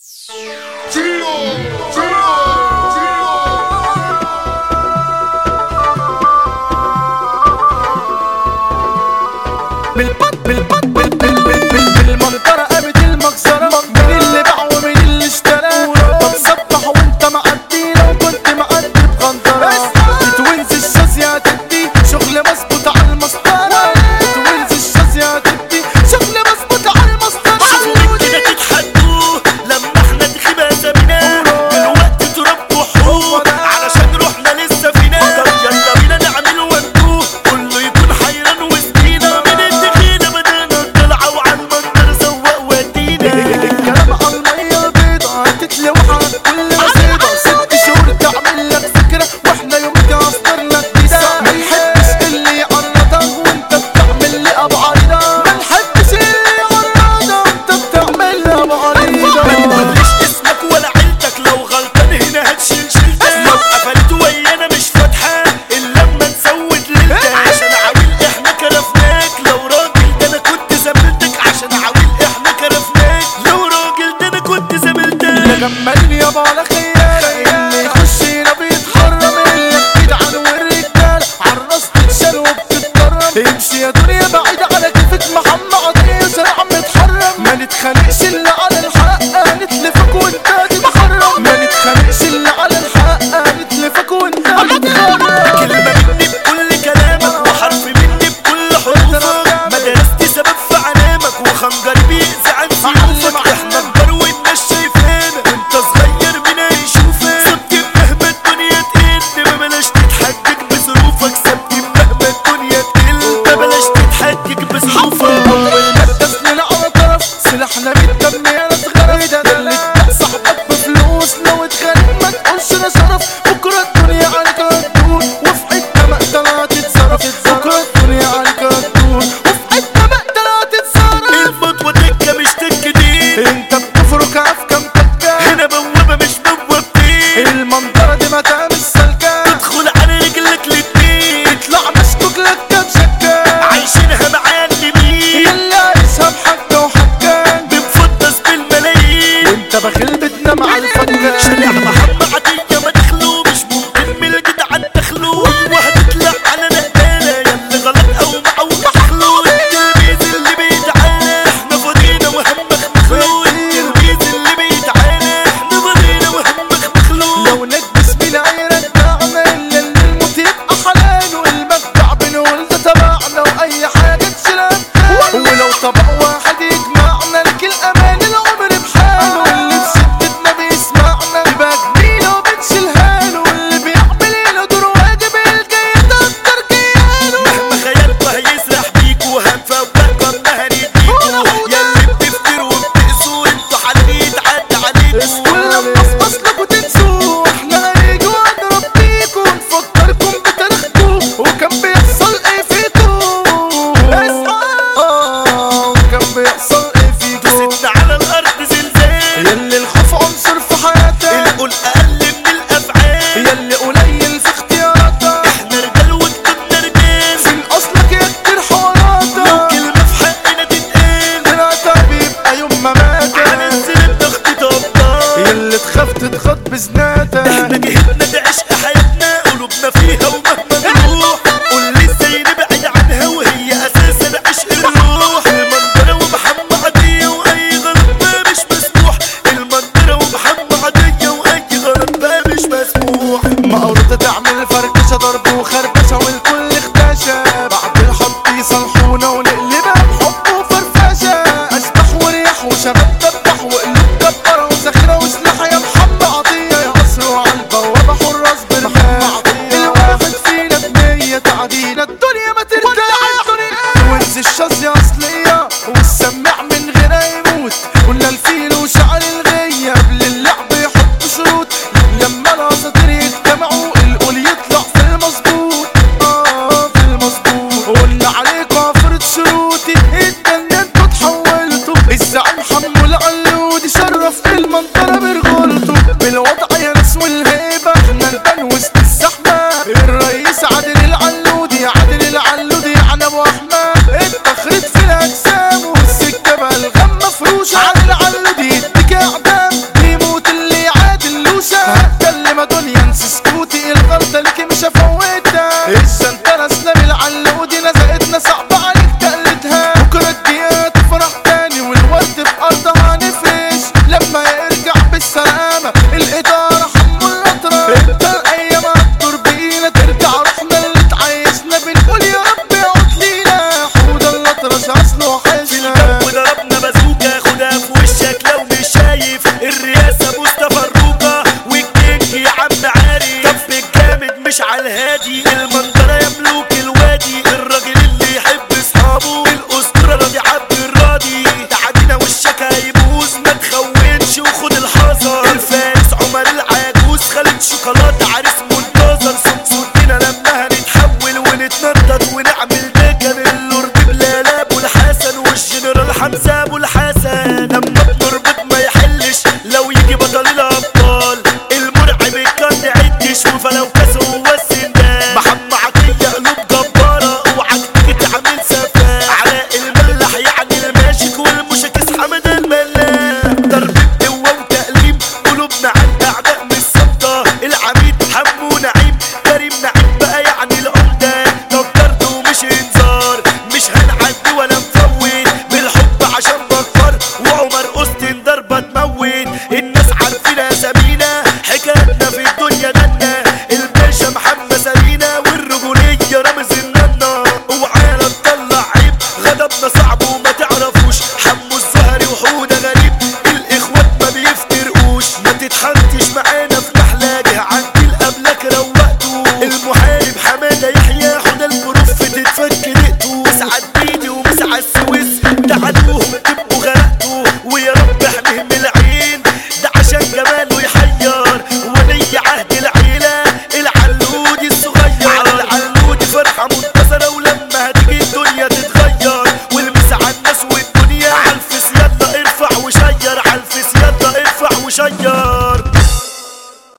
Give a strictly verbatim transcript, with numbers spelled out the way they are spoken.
بالبط بالبط بالمنطرة قامت المجزرة، مين اللي باع ومين اللي اشترى. بتصبح وانت معدي لو كنت معدي بخنطرة. بتوينز الشاذية تدي شغل مظبوط على المسطرة. بتوينز الشاذية تدي شغل مظبوط على المسطرة. شوفوا كده تتحدوا لما احنا تخيبة سابيناه. دلوقتي تربوا حقوق علشان روحنا لسه فينا. طب يلا بينا نعمل وندوه كله يكون حيران وسطينا. من الدخيلة بدأنا نطلع وعلى المنظر سواق ودينا. الكلام على المية البيضة هتتلوح على كل رصيدة. ست شهور تعمل لك فكرة واحنا يومك عصرنا جديدة. منحبش اللي يعرضك وانت بتعمل لي ابو عريضة. منحبش اللي يعرضك وانت بتعمل لي ابو عريضة. ما تقوليش اسمك ولا عيلتك، لو غلطان هنا هتشيل شيلتك. لو قفلت ويانا مش فاتحة الا لما نسود ليلتك. عشان عويل احنا كرفناك، لو راجل ده انا كنت زميلتك. عشان عويل احنا كرفناك، لو راجل ده انا كنت زميلتك. يا جمالني يابا على خيال اللي يخش هنا بيتحرم. اللي بتدعن والرجال عالراس تتشال وبتتكرم. امشي يا دنيا بعيد على كيفك محمد قضية شارع متحرم. ما نتخانقش اللي على الحق نتلفك وانت تتخرم. ما نتخانقش اللي على الحق نتلفك وانت تتخرم. كلمة مني بكل كلامك وحرف مني بكل حروفك. مدرستي سبب في علامك وخنجر بيأذي عن سيوفك. احنا كبار والناس شايفانا وانت صغير مين هيشوفك. سبتي مهما الدنيا تقل ما بلاش تتحجج بظروفك. سبتي مهما الدنيا تقل ما بلاش تتحجج بظروفك. اول ما تسلل على طرف سلاحنا بالدم يا ناس غريبة. ده اللي اداك صاحبك بفلوس لو اتخانق ما تقولش انا شرف. بكره الدنيا عليك هتدور وفي حته مقتلة هتتصرف. بكره الدنيا عليك هتدور وفي حته مقتلة هتتصرف. الفتوى تكه مش تكه دي، انت بتفرك في كام تكه. هنا بوابه مش بوابتين. المنطقه دي متاع مش سالكه. ادخل على رجلك الاتنين اطلع مسكوك لك كام شكه. عايشينها معلمين. يلا عايشها بحكه وحكه. بنفضص بالملايين وانت بخيل بتنام على الفجر. شارع محمد عطية ما دخلو مش ممكن من الجدعان دخلو. وهتطلع على نقالة ياللي غلط او معوج دخلو. التلميذ اللي بيتعالى احنا فاضينا وهمخ مخلو. التلميذ اللي بيتعالى احنا فاضينا وهمخ مخلو. لو نكبس بالعيرة بتاعنا الا اللي الموت يبقى حلال. والمدفع بنقول ده تبعنا واي حاجة تشيلها. ولو طبق واحد يجمعنا لك الامان العمر بحاله. واللي بشدتنا بيسمعنا يبقى جميلة وبتشيلها له. واللي بيعمل له دور واجب الجاي تقدر كيانه. مهما خيالته هيسرح بيكو هنفوقكم قبلها نديكو. ياللي بتفتروا وبتقسوا انتوا حالي يتعدى عليكو. كل ما اصبص لكوا تنسوا احنا هنيجي ونضرب بيكوا. نفكركم بتاريخكوا وكان بيحصل ايه فيكوا. اه وكان بيحصل ايه فيكوا. ستنا على الارض زلزال، ياللي الخوف عنصر في حياتك. القول اقل من الافعال. ياللي قليل في اختياراتك. احنا رجال وكتبنا رجال، فين اصلك يا كتير حواراتك. لو كلمة في حقنا تتقال طلعتك بيبقى يوم ما ماتك. على الزلم ضغط طبطان. ياللي تخاف تتخط بزناتك. احنا جهتنا دي عشق حياتنا قلوبنا فيها ومهما نروح. قول لي ازاي نبعد عنها وهي اساسا عشق الروح. المنظرة ومحمد عطية واي غلط بقى مش مسموح. المنظرة ومحمد عطية واي غلط بقى مش مسموح. مقروطة تعمل فركشة ضرب وخربشة والكل اختشى. بعد الحط يصلحونا ونقلبها بحب وفرفشة. اشباح ورياح وشباب دبح وقلوب كبرة وزخرة وسلاح. يا محمد عطية يا قصر وعلى البوابة حراس بالحال. الواحد فينا بنية تعدينا الدنيا ما ترتاح. توينز الشاذية أصلية والسماع من غيرها يموت. قلنا الفيل وشعر الغية قبل اللعب يحط شروط. لما الاساطير يجتمعوا القول يطلع في المظبوط. اه في المظبوط. قلنا عليكوا عفرة شروطي اتجننتوا اتحولتوا. الزعيم حمو العلودي شرف المنطقة برجولته. بالوضع يا ناس والهيبة احنا نبان وسط الزحمة. الرئيس عادل العلودي عادل العلودي عن ابو احمد. التخريط في الاجسام والسكة بقى الغم مفروشة. عادل العلودي يديك اعدام. محمود الحصر الفارس عمر العجوز خالد شوكولاتة عريس منتظر صوتنا لما هنتحول ونتنطط ونعمل ده كان اللورد بلال ابو الحسن والجنرال حمزة ابو الحسن لما بنربط ما يحلش لو يجي بطل الابطال المرعب الكان عدش وفلو كاس هو السندان محمد عطية قلوب جبارة اوعك تيجي تعمل سفاح علاء الملاح يعني الماجيك والمشاكس حمد الملاح ضرب قوة وتقليب قلوبنا على الاعداء من الصدى العميد حمو نعيم كريم نعيم بقى يعني العمدة طب طرد ومش انذار مش هنعدي ولا نفوت بالحب عشان بكر وعمر أوستن ضربة تموت الناس عارفين اسامينا حكايتنا في الدنيا دنا الباشا محمد سمينا والرجولية رمز الننا وعالا تطلع عيب غضبنا صعب وما تعرفوش حمو الزهري وحودة غريب الاخوات ما بيفترقوش ما تتحنتش معانا في محلاجه عندي الاملاك روقته المحارب حماده يحيى حوده البروف تتفك دقته مسعد بيدي ومسعد السويس تعالوهم تبقوا غرقتوا ويا رب احميهم العين ده عشان جماله يحير ولي عهد العيله العلودي الصغير على العلودي فرحه منتصره ولما هتيجي الدنيا تتغير والمس على الناس والدنيا عالفس يلا ارفع وشير عالفس يلا ارفع وشير